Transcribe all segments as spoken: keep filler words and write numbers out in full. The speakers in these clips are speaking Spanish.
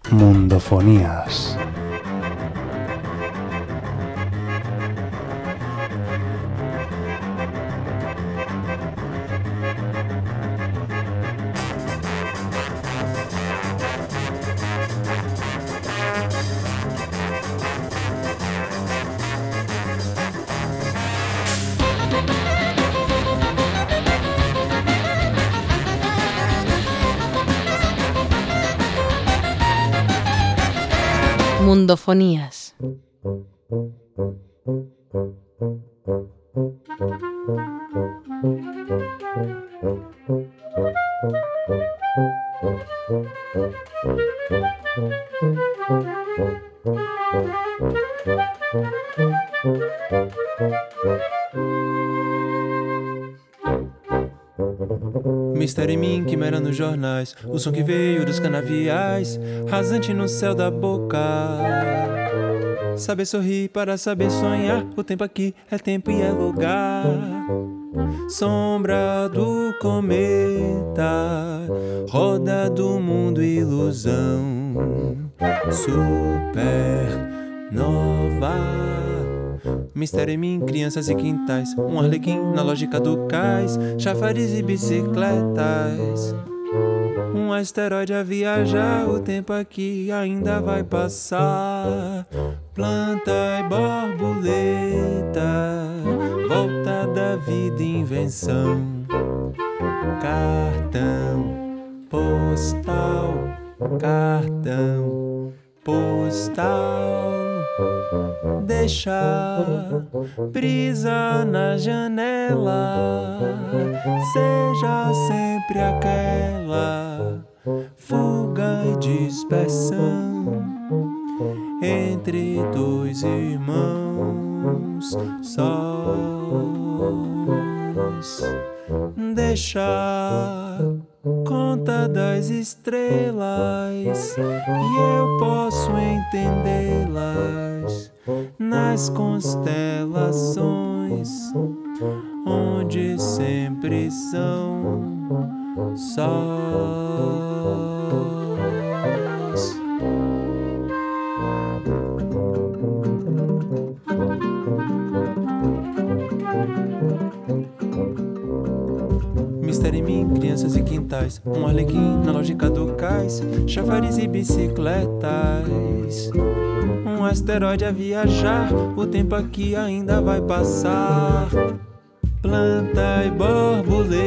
Mundofonías. Mundofonías. Mistério em mim que mera nos jornais, o som que veio dos canaviais, rasante no céu da boca. Saber sorrir para saber sonhar, o tempo aqui é tempo e é lugar. Sombra do cometa, roda do mundo ilusão, supernova. Mistério em mim, crianças e quintais, um arlequim na lógica do cais, chafariz e bicicletas. Um asteroide a viajar, o tempo aqui ainda vai passar. Planta e borboleta, volta da vida e invenção. Cartão postal, cartão postal. Deixa brisa na janela, seja sempre aquela fuga e dispersão entre dois irmãos sós. Deixa conta das estrelas e eu posso entendê-las nas constelações, onde sempre são sós. Mistério em mim, crianças e quintais, um arlequim na lógica do cais, chafariz e bicicletas. Um asteroide a viajar, o tempo aqui ainda vai passar. Planta e borboleta,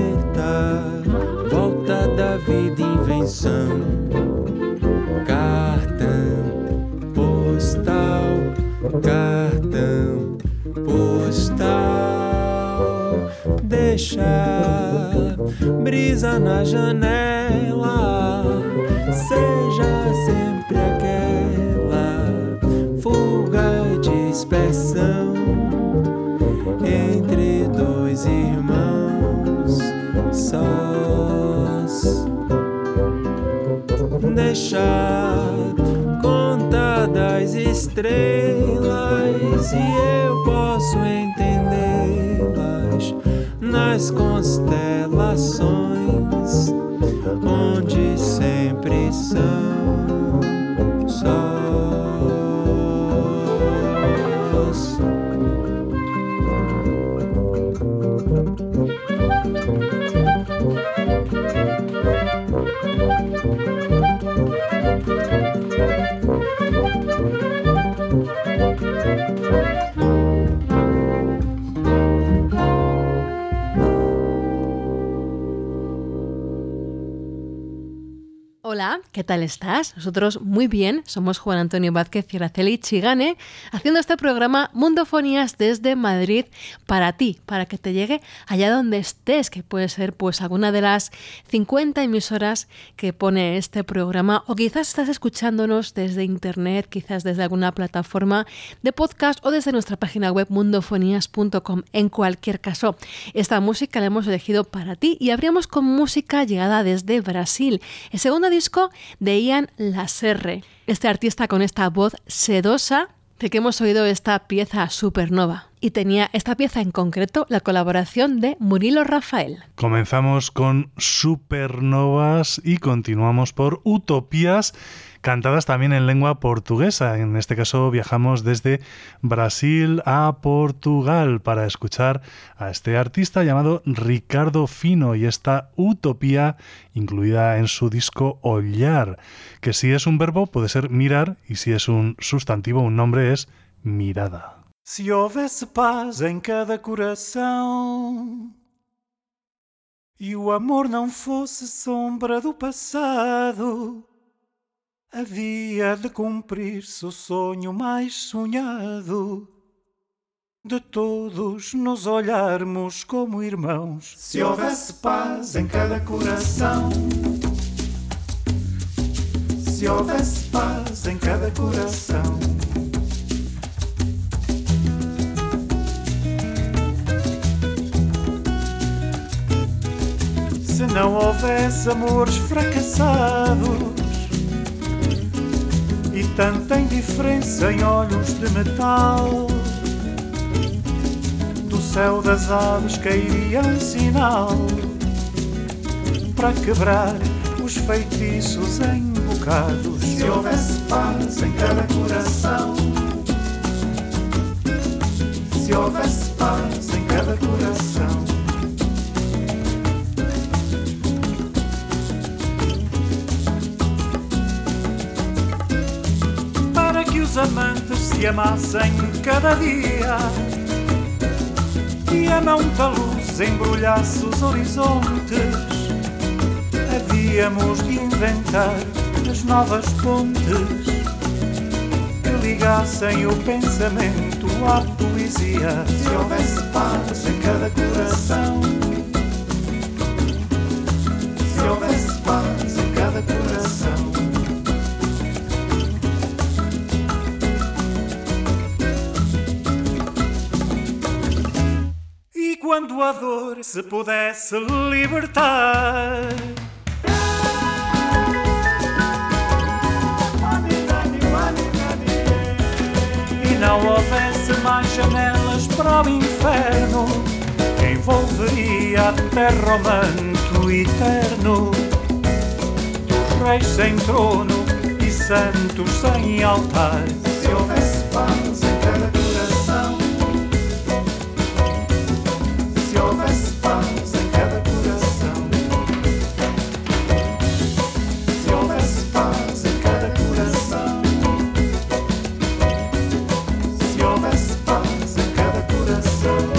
volta da vida e invenção. Cartão postal, cartão postal. Deixa brisa na janela, seja sempre aquela fuga e dispersão entre dois irmãos sós. Deixa conta das estrelas e eu posso entendê-las nas constelações, onde sempre são sós. Hola, ¿qué tal estás? Nosotros muy bien, somos Juan Antonio Vázquez y Araceli Chigane, haciendo este programa Mundofonías desde Madrid para ti, para que te llegue allá donde estés, que puede ser pues alguna de las cincuenta emisoras que pone este programa, o quizás estás escuchándonos desde internet, quizás desde alguna plataforma de podcast o desde nuestra página web mundofonías punto com. En cualquier caso, esta música la hemos elegido para ti y abrimos con música llegada desde Brasil, el segundo disco de Ian Lasserre, este artista con esta voz sedosa de que hemos oído esta pieza Supernova. Y tenía esta pieza en concreto la colaboración de Murilo Rafael. Comenzamos con Supernovas y continuamos por Utopías, cantadas también en lengua portuguesa. En este caso viajamos desde Brasil a Portugal para escuchar a este artista llamado Ricardo Fino y esta Utopía incluida en su disco Olhar, que si es un verbo puede ser mirar y si es un sustantivo, un nombre es mirada. Se houvesse paz em cada coração e o amor não fosse sombra do passado, havia de cumprir-se o sonho mais sonhado de todos nos olharmos como irmãos. Se houvesse paz em cada coração, se houvesse paz em cada coração, se não houvesse amores fracassados e tanta indiferença em olhos de metal, do céu das aves cairia um sinal para quebrar os feitiços em bocados. Se houvesse paz em cada coração, se houvesse paz em cada coração, para que os amantes se amassem cada dia e a mão da luz embrulhasse os horizontes, havíamos de inventar as novas pontes que ligassem o pensamento à poesia. Se houvesse paz em cada coração, se houvesse paz em cada coração, e quando a dor se pudesse libertar, não houvesse mais janelas para o inferno, envolveria a terra o manto eterno dos reis sem trono e santos sem altar. Se houvesse paz em cada coração, se houvesse paz em cada coração, se houvesse paz em cada coração, se houvesse paz em cada coração.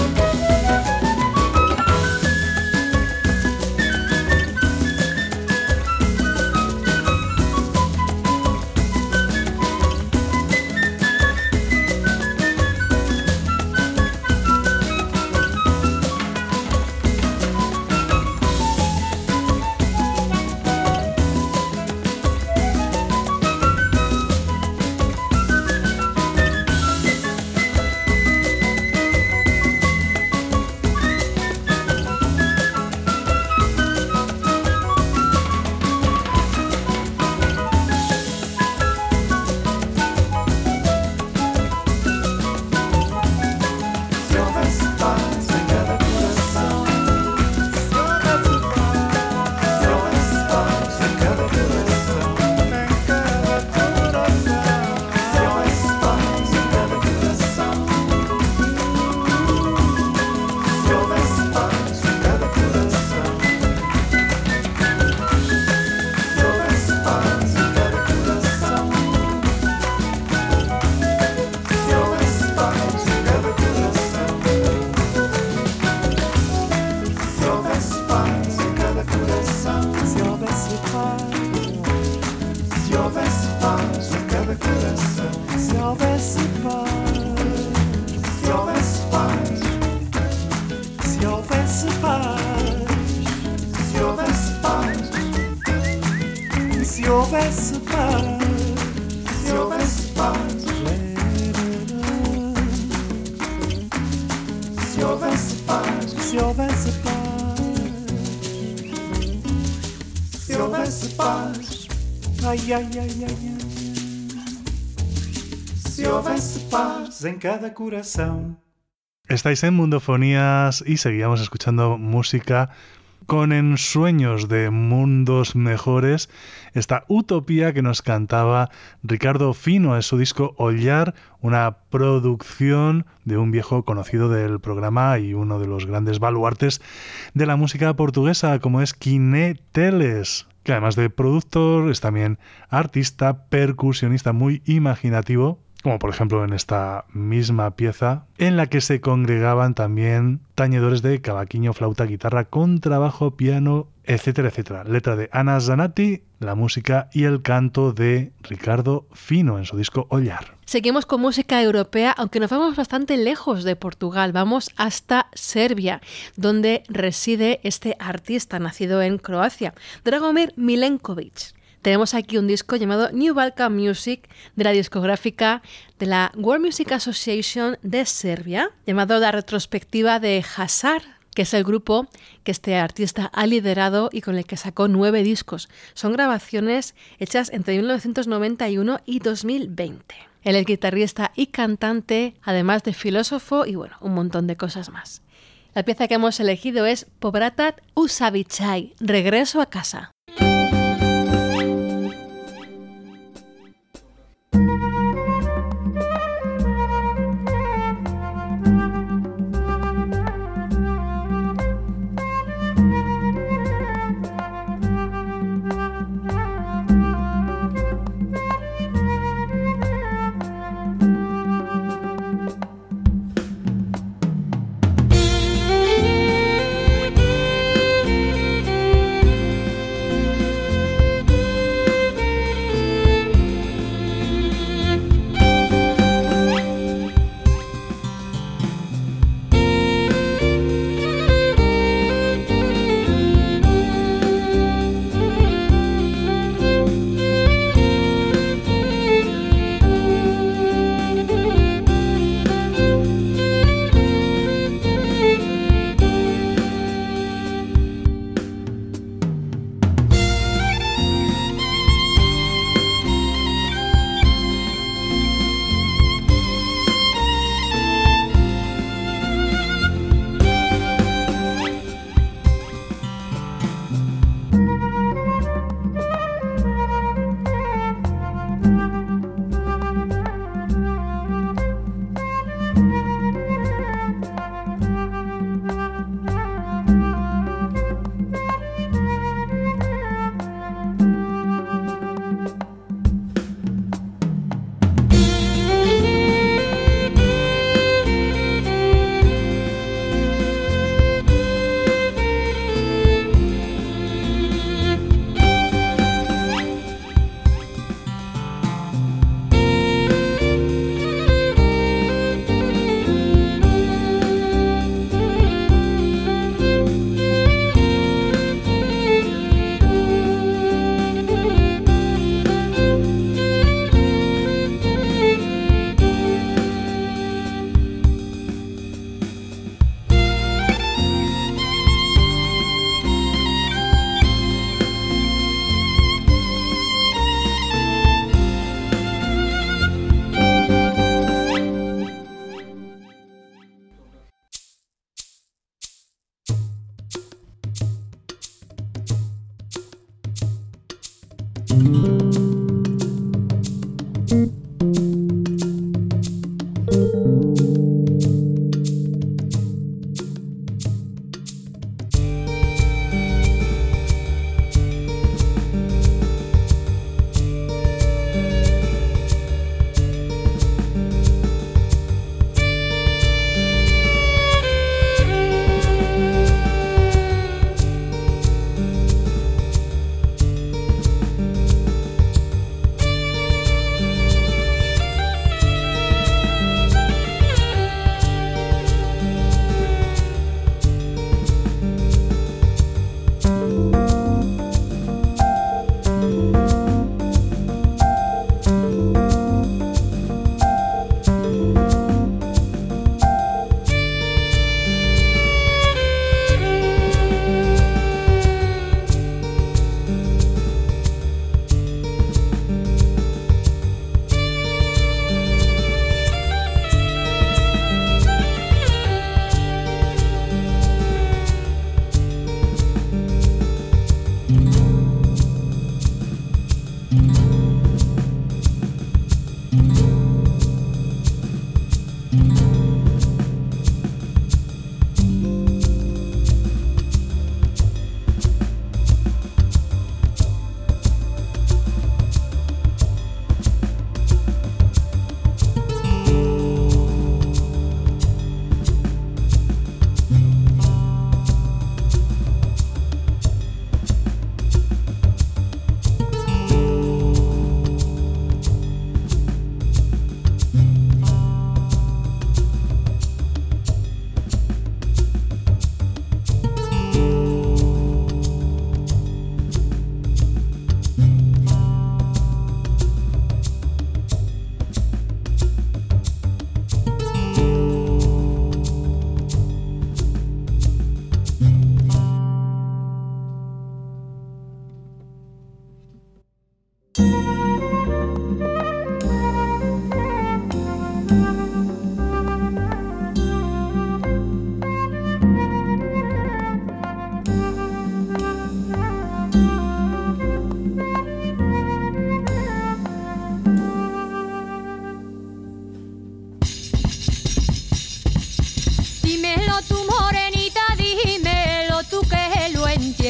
Ai, ai, ai, ai, ai. Se houvesse paz en cada corazón. Estáis en Mundofonías y seguíamos escuchando música con ensueños de mundos mejores, esta utopía que nos cantaba Ricardo Fino en su disco Ollar, una producción de un viejo conocido del programa y uno de los grandes baluartes de la música portuguesa, como es Quiné Teles, que además de productor es también artista, percusionista muy imaginativo, como por ejemplo en esta misma pieza, en la que se congregaban también tañedores de cavaquinho, flauta, guitarra, contrabajo, piano, etcétera, etcétera. Letra de Ana Zanatti, la música y el canto de Ricardo Fino en su disco Ollar. Seguimos con música europea, aunque nos vamos bastante lejos de Portugal, vamos hasta Serbia, donde reside este artista nacido en Croacia, Dragomir Milenkovic. Tenemos aquí un disco llamado New Balkan Music de la discográfica de la World Music Association de Serbia, llamado La Retrospectiva de Hasar, que es el grupo que este artista ha liderado y con el que sacó nueve discos. Son grabaciones hechas entre mil novecientos noventa y uno y dos mil veinte. Él es guitarrista y cantante, además de filósofo y bueno, un montón de cosas más. La pieza que hemos elegido es Povratat u Zavičaj, Regreso a casa.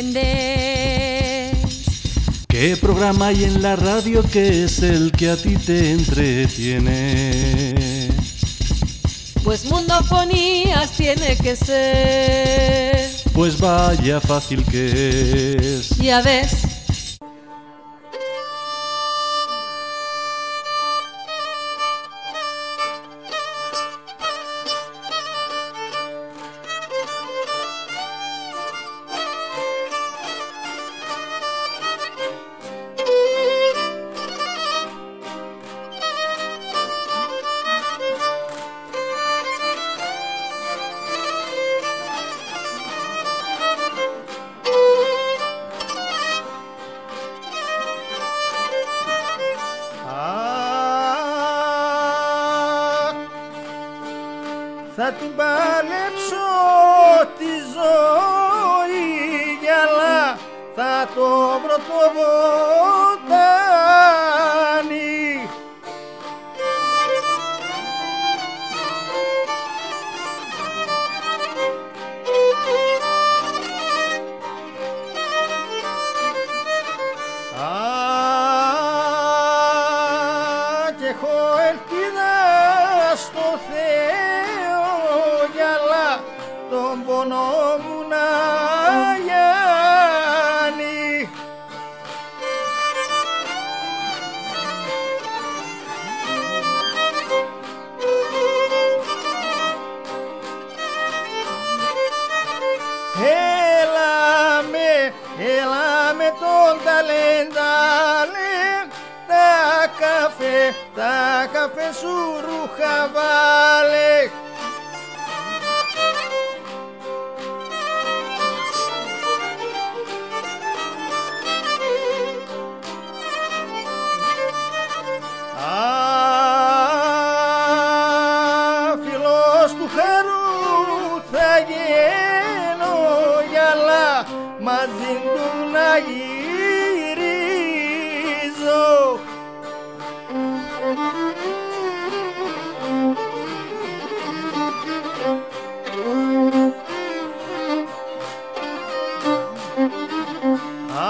entiendes. ¿Qué programa hay en la radio que es el que a ti te entretiene? Pues Mundofonías tiene que ser. Pues vaya fácil que es. Ya ves. Θα την παλέψω τη ζωή, αλλά θα το βρω το βοτάνι. Α, κι έχω ελπίδα στο Θεό, γυαλά τον πόνο μου να γιάνει. Έλα με, έλα με τον ταλεντάλε, τα καφέ, τα καφέ σου ρούχα βάλε. Α, φιλός του χαρού θα γίνω, γυαλά μαζί του να γυρίζω. Α,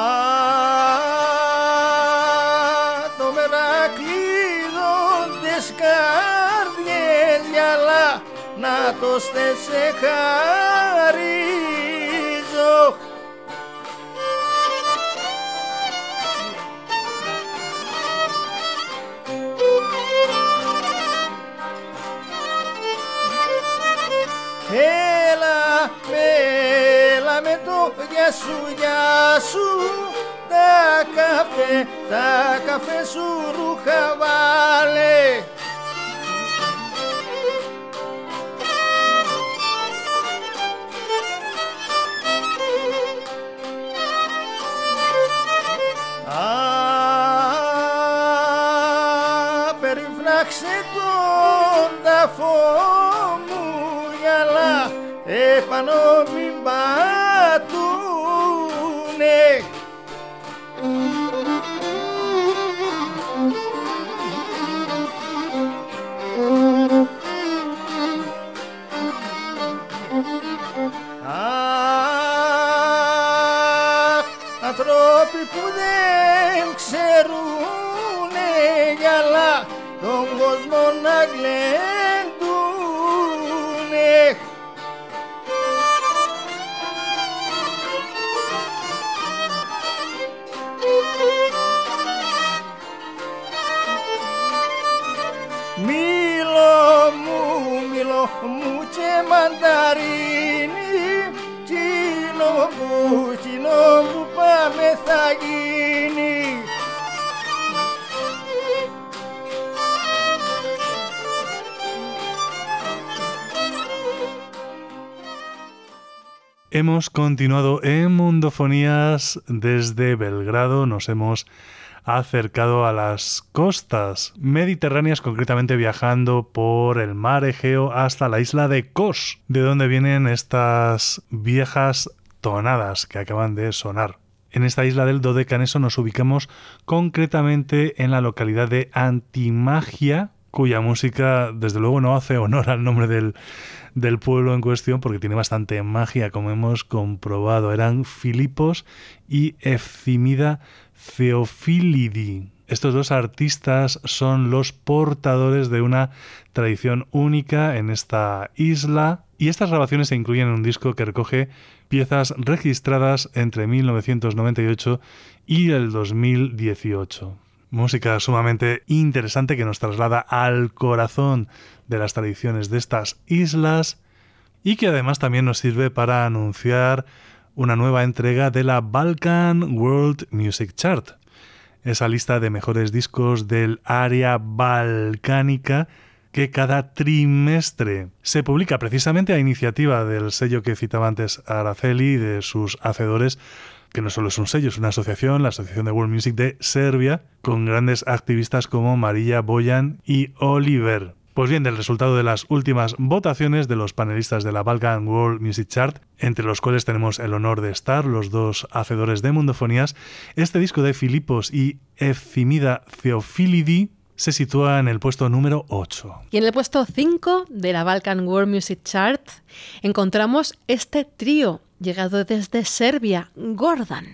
το μερακλείδον τις καρδιές, γυαλά να το στε σε χαρίζω. Έλα με, έλα με το γεια σου, γεια σου, τα καφέ, τα καφέ σου ρούχα βάλε. Α, περιφράξε τον ταφό μου, γυαλά επάνω μην πατούνε. Αχ, ανθρώποι που δεν ξέρουνε, γυαλά τον κόσμο να γλεντούνε. Μήλο μου, μήλο μου και μανταρίνι, κοινό που, κοινό που πάμε θα γίνει. Hemos continuado en Mundofonías desde Belgrado, nos hemos acercado a las costas mediterráneas, concretamente viajando por el mar Egeo hasta la isla de Kos, de donde vienen estas viejas tonadas que acaban de sonar. En esta isla del Dodecaneso nos ubicamos concretamente en la localidad de Antimagia, cuya música desde luego no hace honor al nombre del, del pueblo en cuestión porque tiene bastante magia, como hemos comprobado. Eran Filipos y Efthimida Theophilidi. Estos dos artistas son los portadores de una tradición única en esta isla, y estas grabaciones se incluyen en un disco que recoge piezas registradas entre mil novecientos noventa y ocho y el dos mil dieciocho. Música sumamente interesante que nos traslada al corazón de las tradiciones de estas islas y que además también nos sirve para anunciar una nueva entrega de la Balkan World Music Chart, esa lista de mejores discos del área balcánica que cada trimestre se publica precisamente a iniciativa del sello que citaba antes Araceli y de sus hacedores, que no solo es un sello, es una asociación, la Asociación de World Music de Serbia, con grandes activistas como Marija Bojan y Oliver. Pues bien, del resultado de las últimas votaciones de los panelistas de la Balkan World Music Chart, entre los cuales tenemos el honor de estar los dos hacedores de Mundofonías, este disco de Filipos y Efthimida Theophilidi se sitúa en el puesto número ocho. Y en el puesto cinco de la Balkan World Music Chart encontramos este trío llegado desde Serbia, Gordan.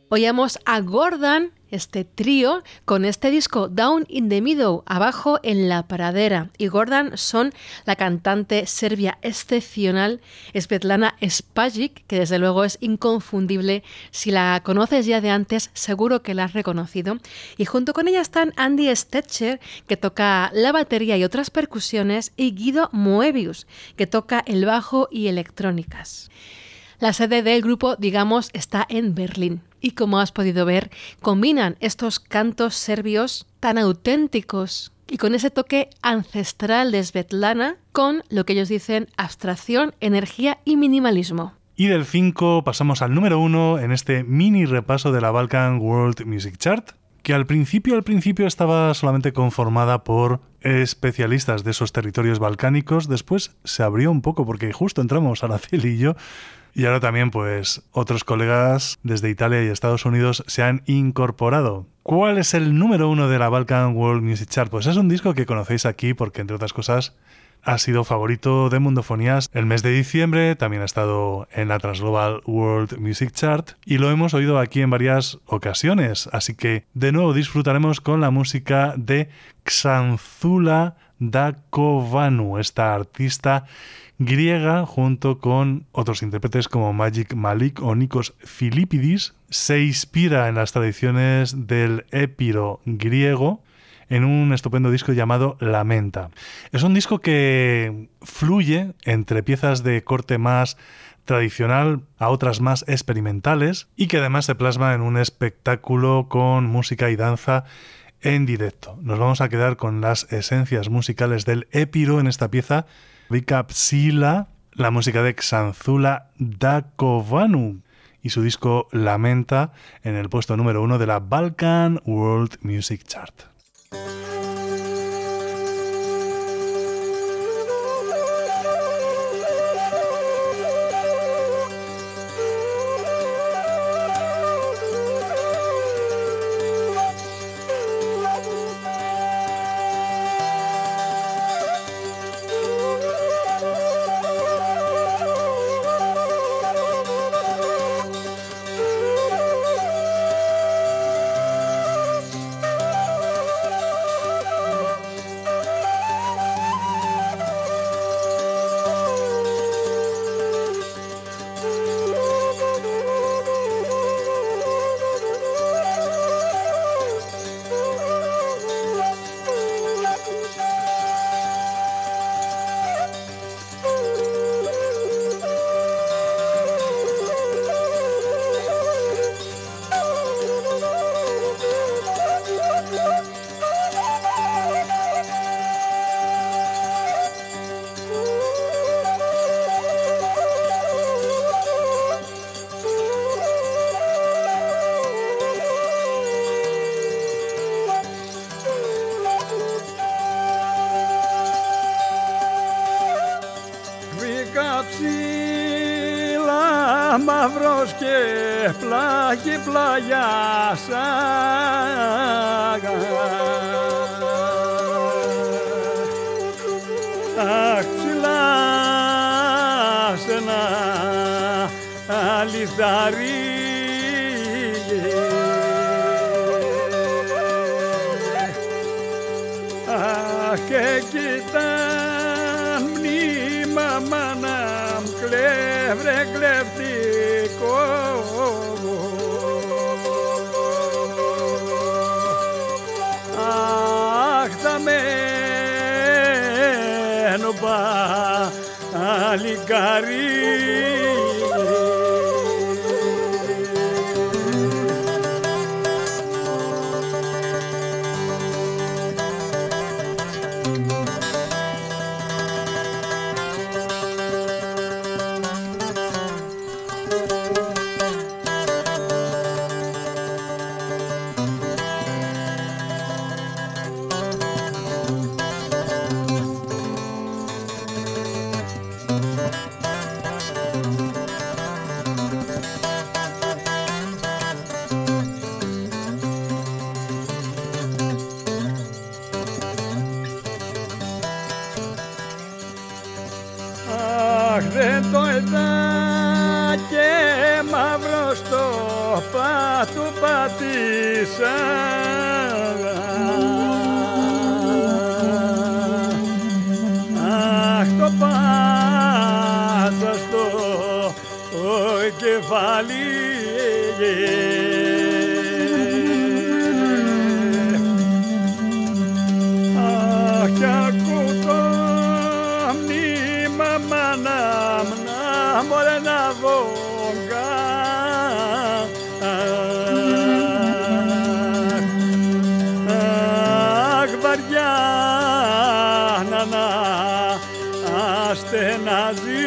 Oíamos a Gordon, este trío, con este disco Down in the Meadow, abajo en la pradera. Y Gordon son la cantante serbia excepcional Svetlana Spajic, que desde luego es inconfundible. Si la conoces ya de antes, seguro que la has reconocido. Y junto con ella están Andy Stetcher, que toca la batería y otras percusiones, y Guido Moebius, que toca el bajo y electrónicas. La sede del grupo, digamos, está en Berlín. Y como has podido ver, combinan estos cantos serbios tan auténticos y con ese toque ancestral de Svetlana con lo que ellos dicen abstracción, energía y minimalismo. Y del cinco pasamos al número uno en este mini repaso de la Balkan World Music Chart, que al principio, al principio estaba solamente conformada por especialistas de esos territorios balcánicos. Después se abrió un poco porque justo entramos Araceli y yo. Y ahora también, pues, otros colegas desde Italia y Estados Unidos se han incorporado. ¿Cuál es el número uno de la Balkan World Music Chart? Pues es un disco que conocéis aquí porque, entre otras cosas, ha sido favorito de Mundofonías el mes de diciembre, también ha estado en la Transglobal World Music Chart y lo hemos oído aquí en varias ocasiones. Así que, de nuevo, disfrutaremos con la música de Xanthula Dakovanu, esta artista griega, junto con otros intérpretes como Magic Malik o Nikos Filipidis. Se inspira en las tradiciones del épiro griego en un estupendo disco llamado Lamenta. Es un disco que fluye entre piezas de corte más tradicional a otras más experimentales y que además se plasma en un espectáculo con música y danza en directo. Nos vamos a quedar con las esencias musicales del épiro en esta pieza Vikapsila, la música de Xanthula Dakovanu y su disco Lamenta en el puesto número uno de la Balkan World Music Chart. Μαύρος και πλάγι πλαγιάς αχ ψηλά σε ένα αληθαρί αχ και κοιτάν μνήμα μάνα κλέβρε κλεφτικό αχ θα μένω παλικάρι του πατήσα. Αχ, το πάτσα στο κεφάλι. Αχ, κι ακού το μνήμα μάνα μνά μωρέ να βογγά. Αχ, βαριά να να αστενάζει.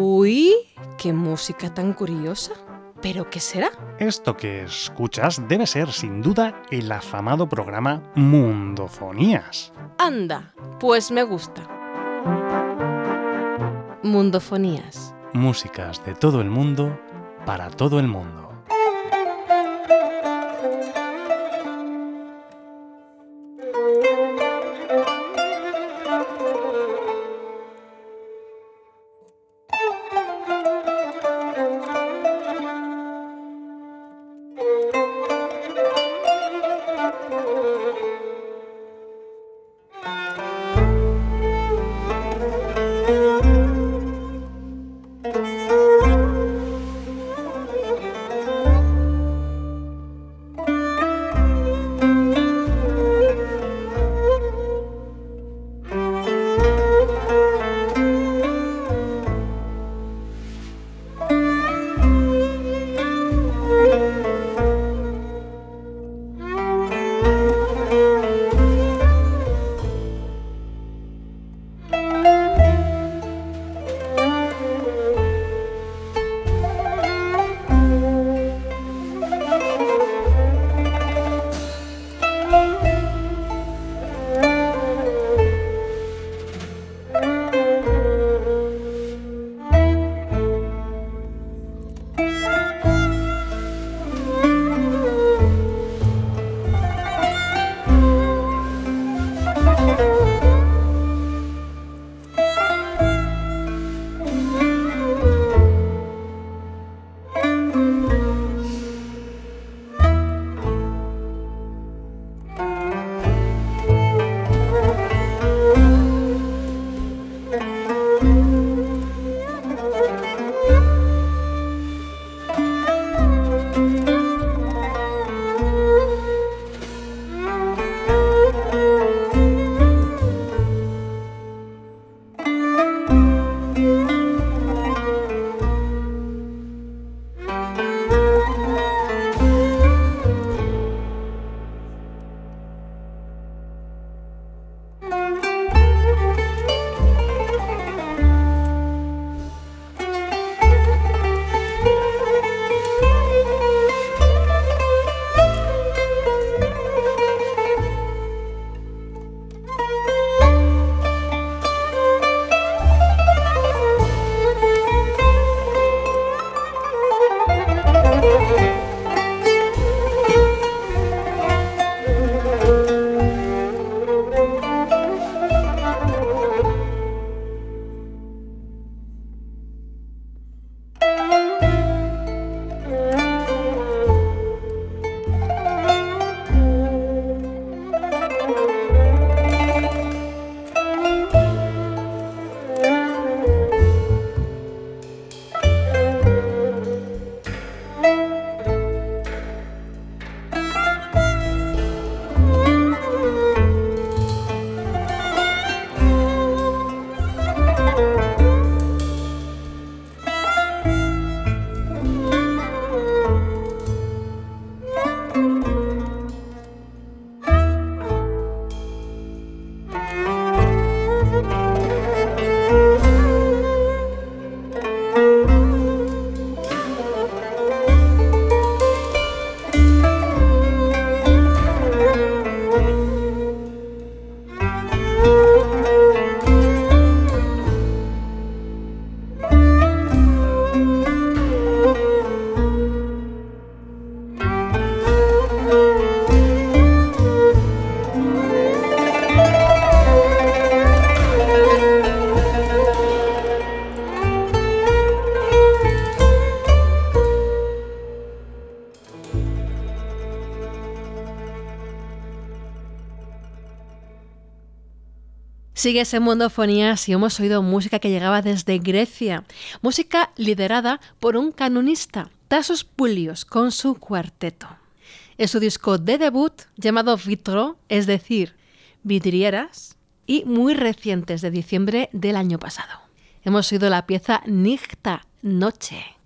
Uy, qué música tan curiosa. ¿Pero qué será? Esto que escuchas debe ser, sin duda, el afamado programa Mundofonías. Anda, pues me gusta. Mundofonías. Músicas de todo el mundo, para todo el mundo. Sigues en Mundofonías y hemos oído música que llegaba desde Grecia, música liderada por un canonista, Tasos Poulios, con su cuarteto. En su disco de debut, llamado Vitro, es decir, vidrieras, y muy recientes, de diciembre del año pasado. Hemos oído la pieza Nichta, Noche,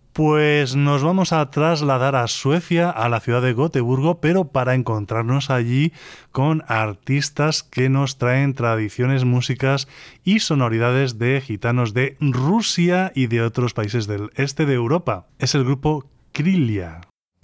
Pues nos vamos a trasladar a Suecia, a la ciudad de Gotemburgo, pero para encontrarnos allí con artistas que nos traen tradiciones, músicas y sonoridades de gitanos de Rusia y de otros países del este de Europa. Es el grupo Krylia.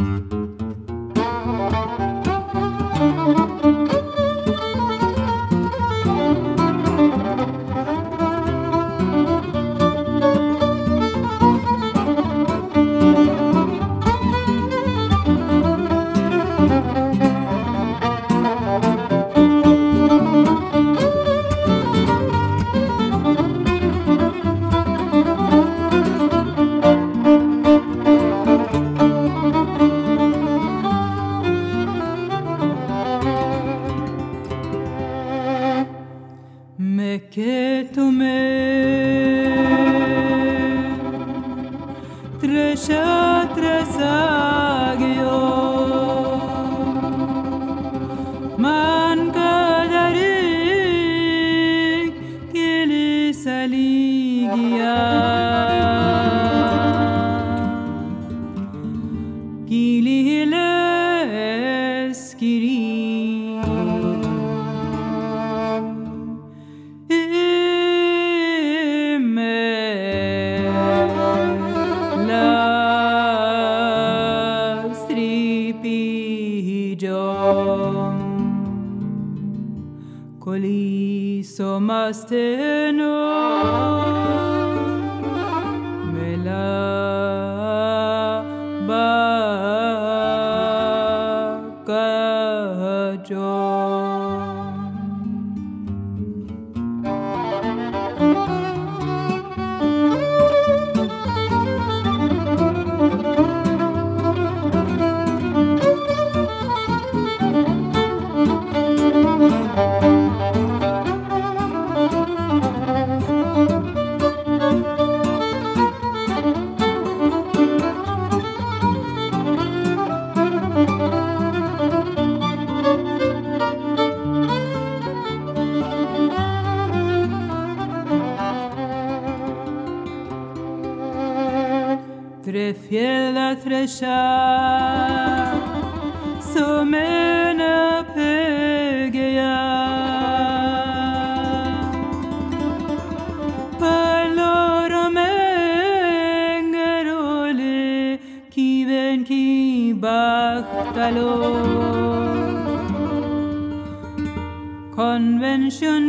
Convention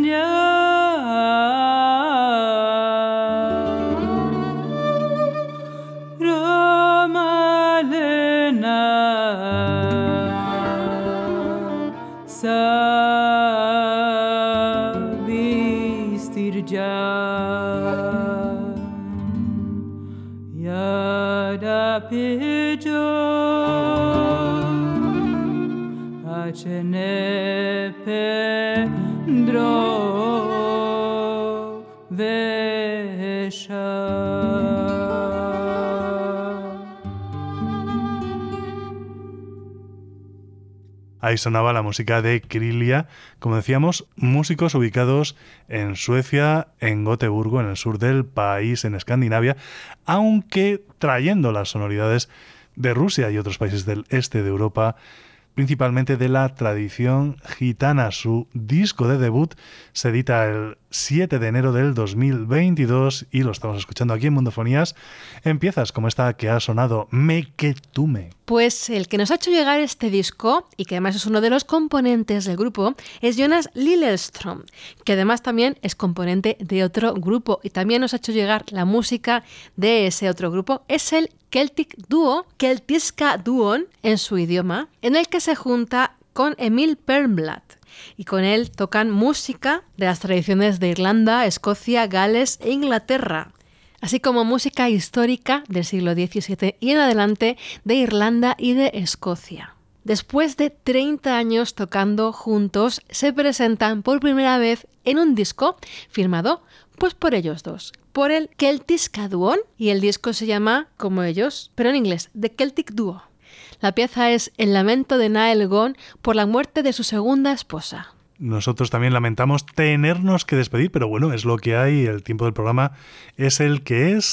Ahí sonaba la música de Krylia, como decíamos, músicos ubicados en Suecia, en Gotemburgo, en el sur del país, en Escandinavia, aunque trayendo las sonoridades de Rusia y otros países del este de Europa, principalmente de la tradición gitana. Su disco de debut se edita el siete de enero del dos mil veintidós y lo estamos escuchando aquí en Mundofonías. Empiezas como esta que ha sonado, Meketume. Pues el que nos ha hecho llegar este disco, y que además es uno de los componentes del grupo, es Jonas Lilleström, que además también es componente de otro grupo y también nos ha hecho llegar la música de ese otro grupo. Es el Celtic Duo, Keltiska Duon en su idioma, en el que se junta con Emil Pernblad. Y con él tocan música de las tradiciones de Irlanda, Escocia, Gales e Inglaterra, así como música histórica del siglo diecisiete y en adelante de Irlanda y de Escocia. Después de treinta años tocando juntos, se presentan por primera vez en un disco firmado pues por ellos dos, por el Keltiska Duon, y el disco se llama como ellos, pero en inglés, The Celtic Duo. La pieza es el lamento de Niall Gunn por la muerte de su segunda esposa. Nosotros también lamentamos tenernos que despedir, pero bueno, es lo que hay, el tiempo del programa es el que es.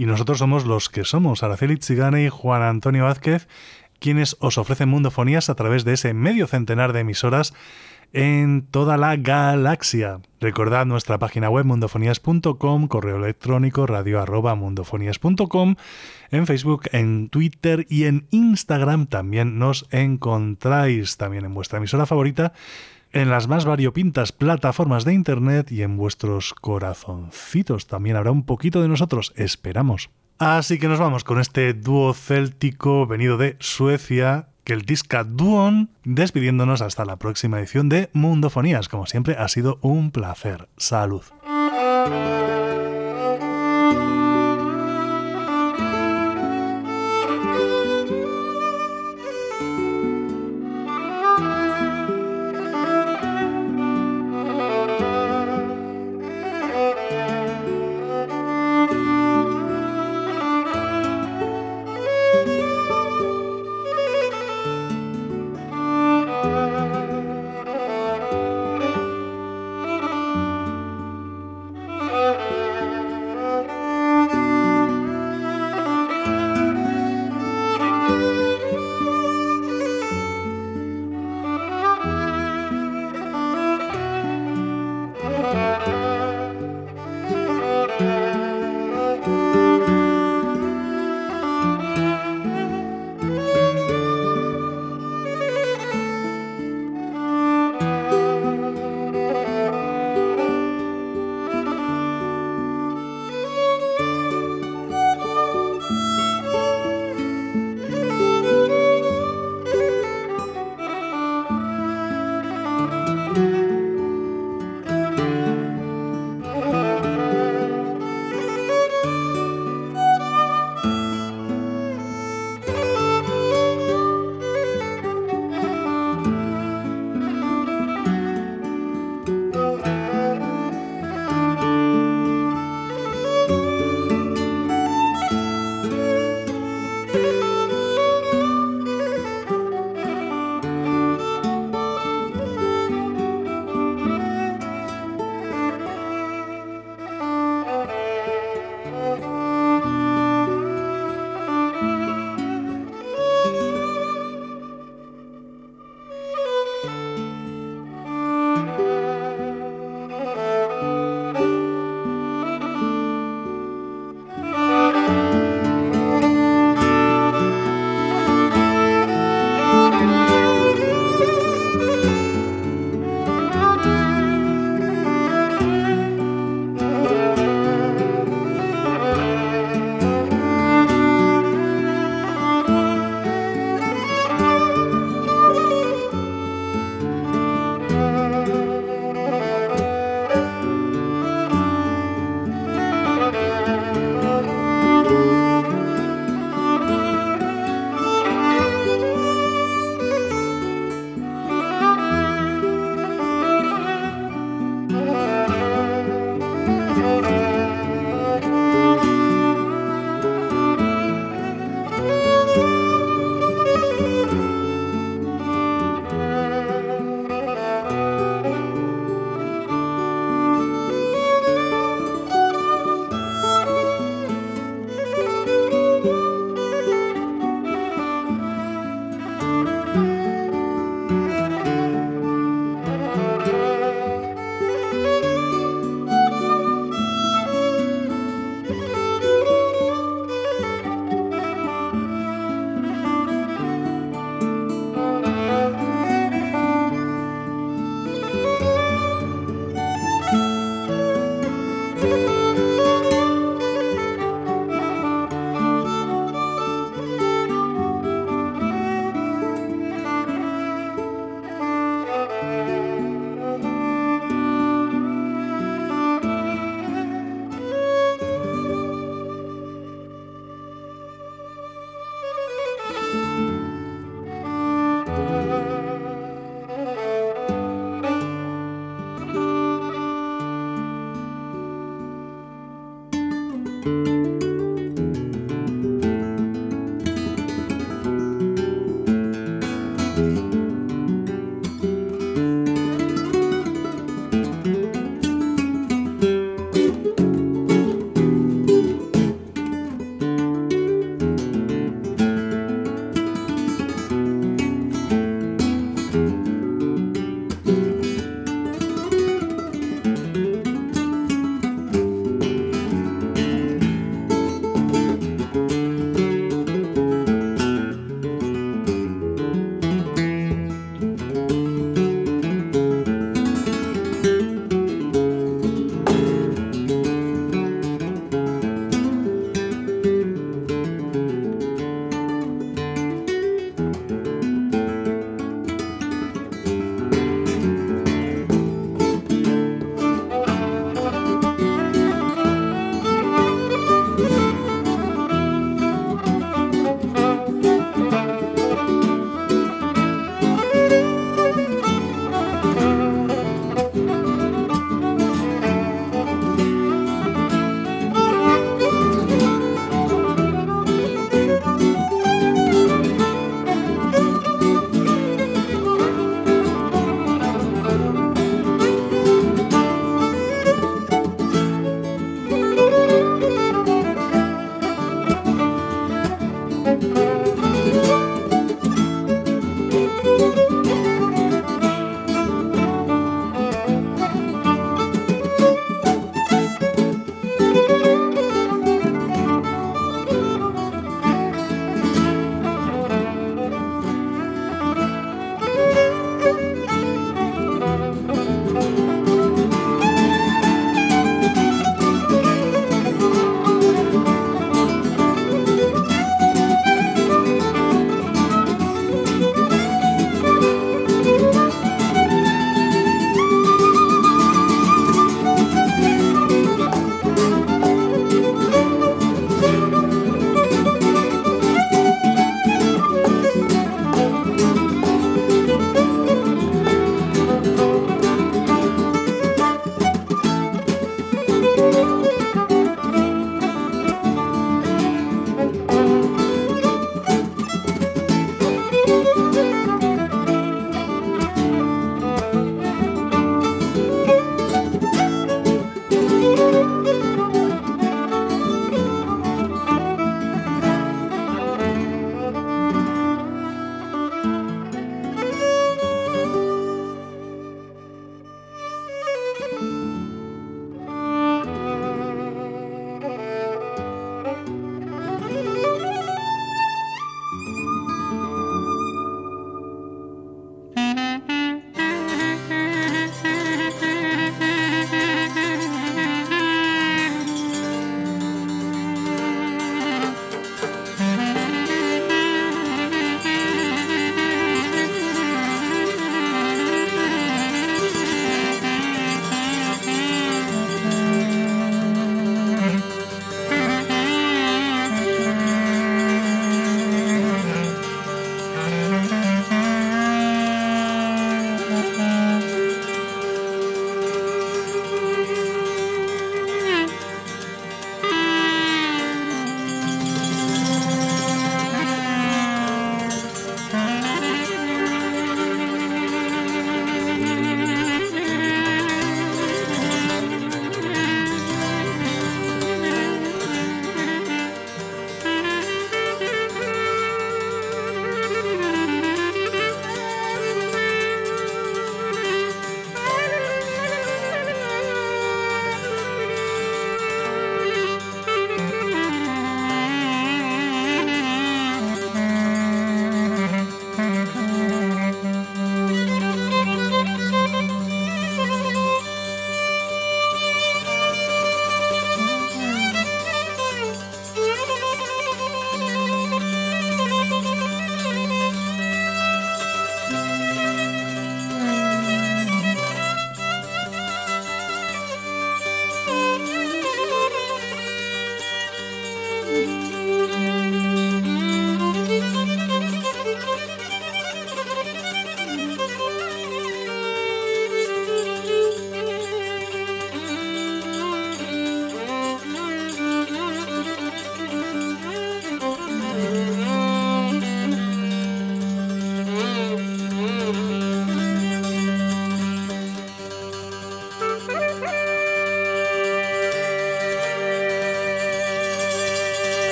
Y nosotros somos los que somos, Araceli Chigane y Juan Antonio Vázquez, quienes os ofrecen Mundofonías a través de ese medio centenar de emisoras en toda la galaxia. Recordad nuestra página web mundofonías punto com, correo electrónico radio arroba mundofonías punto com, en Facebook, en Twitter y en Instagram también nos encontráis, también en vuestra emisora favorita, en las más variopintas plataformas de internet y en vuestros corazoncitos. También habrá un poquito de nosotros, esperamos. Así que nos vamos con este dúo céltico venido de Suecia, Keltiska Duon, despidiéndonos hasta la próxima edición de Mundofonías. Como siempre, ha sido un placer. Salud.